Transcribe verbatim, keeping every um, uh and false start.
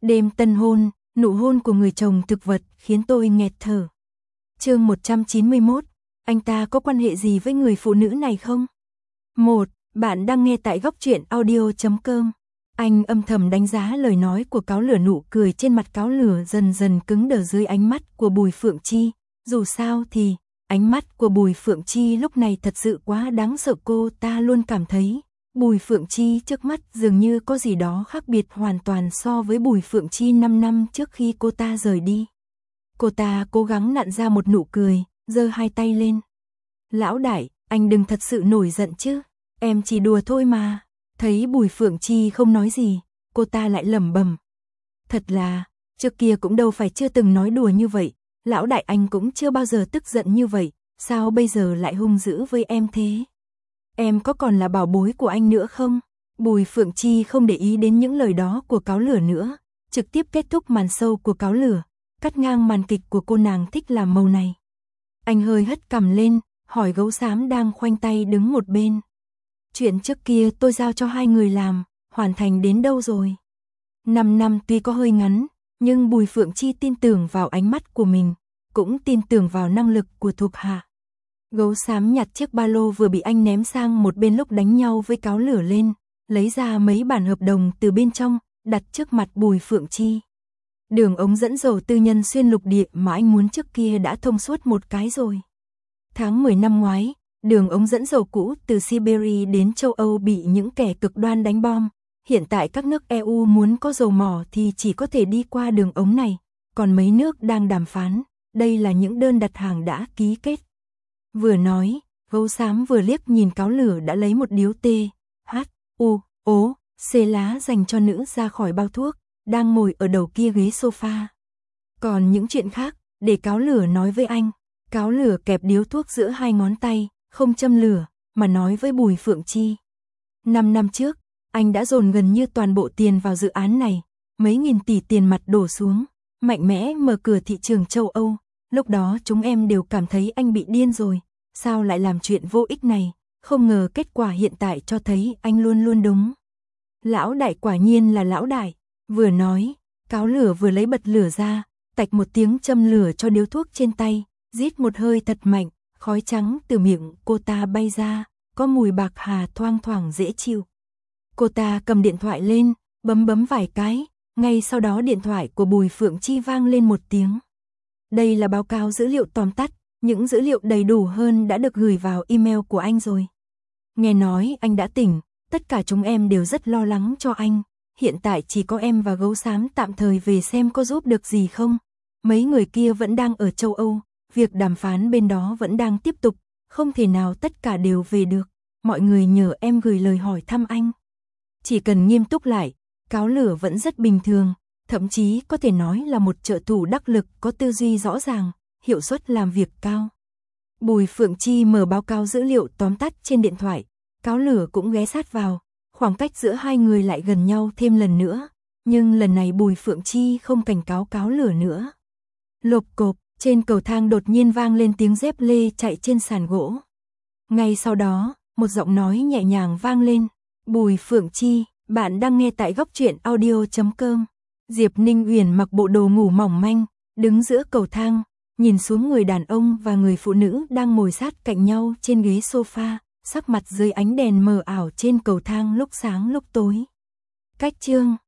Đêm tân hôn, nụ hôn của người chồng thực vật khiến tôi nghẹt thở. Chương một trăm chín mươi mốt, anh ta có quan hệ gì với người phụ nữ này không? một. Bạn đang nghe tại góc truyện audio chấm com. Anh âm thầm đánh giá lời nói của Cáo Lửa, nụ cười trên mặt Cáo Lửa dần dần cứng đờ dưới ánh mắt của Bùi Phượng Chi. Dù sao thì, ánh mắt của Bùi Phượng Chi lúc này thật sự quá đáng sợ, cô ta luôn cảm thấy Bùi Phượng Chi trước mắt dường như có gì đó khác biệt hoàn toàn so với Bùi Phượng Chi năm năm trước khi cô ta rời đi. Cô ta cố gắng nặn ra một nụ cười, giơ hai tay lên. Lão đại, anh đừng thật sự nổi giận chứ, em chỉ đùa thôi mà. Thấy Bùi Phượng Chi không nói gì, cô ta lại lẩm bẩm. Thật là, trước kia cũng đâu phải chưa từng nói đùa như vậy, lão đại anh cũng chưa bao giờ tức giận như vậy, sao bây giờ lại hung dữ với em thế? Em có còn là bảo bối của anh nữa không? Bùi Phượng Chi không để ý đến những lời đó của Cáo Lửa nữa, trực tiếp kết thúc màn show của Cáo Lửa, cắt ngang màn kịch của cô nàng thích làm màu này. Anh hơi hất cằm lên, hỏi Gấu Xám đang khoanh tay đứng một bên. Chuyện trước kia tôi giao cho hai người làm, hoàn thành đến đâu rồi? Năm năm tuy có hơi ngắn, nhưng Bùi Phượng Chi tin tưởng vào ánh mắt của mình, cũng tin tưởng vào năng lực của thuộc hạ. Gấu Xám nhặt chiếc ba lô vừa bị anh ném sang một bên lúc đánh nhau với Cáo Lửa lên, lấy ra mấy bản hợp đồng từ bên trong, đặt trước mặt Bùi Phượng Chi. Đường ống dẫn dầu tư nhân xuyên lục địa mà anh muốn trước kia đã thông suốt một cái rồi. Tháng mười năm ngoái, đường ống dẫn dầu cũ từ Siberia đến châu Âu bị những kẻ cực đoan đánh bom. Hiện tại các nước e u muốn có dầu mỏ thì chỉ có thể đi qua đường ống này, còn mấy nước đang đàm phán, đây là những đơn đặt hàng đã ký kết. Vừa nói, Gấu Xám vừa liếc nhìn Cáo Lửa đã lấy một điếu T, H, U, O, C lá dành cho nữ ra khỏi bao thuốc, đang ngồi ở đầu kia ghế sofa. Còn những chuyện khác, để Cáo Lửa nói với anh. Cáo Lửa kẹp điếu thuốc giữa hai ngón tay, không châm lửa, mà nói với Bùi Phượng Chi. Năm năm trước, anh đã dồn gần như toàn bộ tiền vào dự án này, mấy nghìn tỷ tiền mặt đổ xuống, mạnh mẽ mở cửa thị trường châu Âu. Lúc đó chúng em đều cảm thấy anh bị điên rồi, sao lại làm chuyện vô ích này, không ngờ kết quả hiện tại cho thấy anh luôn luôn đúng. Lão đại quả nhiên là lão đại, vừa nói, Cáo Lửa vừa lấy bật lửa ra, tạch một tiếng châm lửa cho điếu thuốc trên tay, rít một hơi thật mạnh, khói trắng từ miệng cô ta bay ra, có mùi bạc hà thoang thoảng dễ chịu. Cô ta cầm điện thoại lên, bấm bấm vài cái, ngay sau đó điện thoại của Bùi Phượng Chi vang lên một tiếng. Đây là báo cáo dữ liệu tóm tắt, những dữ liệu đầy đủ hơn đã được gửi vào email của anh rồi. Nghe nói anh đã tỉnh, tất cả chúng em đều rất lo lắng cho anh, hiện tại chỉ có em và Gấu Xám tạm thời về xem có giúp được gì không. Mấy người kia vẫn đang ở châu Âu, việc đàm phán bên đó vẫn đang tiếp tục, không thể nào tất cả đều về được, mọi người nhờ em gửi lời hỏi thăm anh. Chỉ cần nghiêm túc lại, Cáo Lửa vẫn rất bình thường, thậm chí có thể nói là một trợ thủ đắc lực có tư duy rõ ràng, hiệu suất làm việc cao. Bùi Phượng Chi mở báo cáo dữ liệu tóm tắt trên điện thoại, Cáo Lửa cũng ghé sát vào, khoảng cách giữa hai người lại gần nhau thêm lần nữa, nhưng lần này Bùi Phượng Chi không cảnh cáo Cáo Lửa nữa. Lộp cộp, trên cầu thang đột nhiên vang lên tiếng dép lê chạy trên sàn gỗ. Ngay sau đó, một giọng nói nhẹ nhàng vang lên, Bùi Phượng Chi, bạn đang nghe tại góc truyện audio chấm com. Diệp Ninh Uyển mặc bộ đồ ngủ mỏng manh, đứng giữa cầu thang, nhìn xuống người đàn ông và người phụ nữ đang ngồi sát cạnh nhau trên ghế sofa, sắc mặt dưới ánh đèn mờ ảo trên cầu thang lúc sáng lúc tối. Cách chương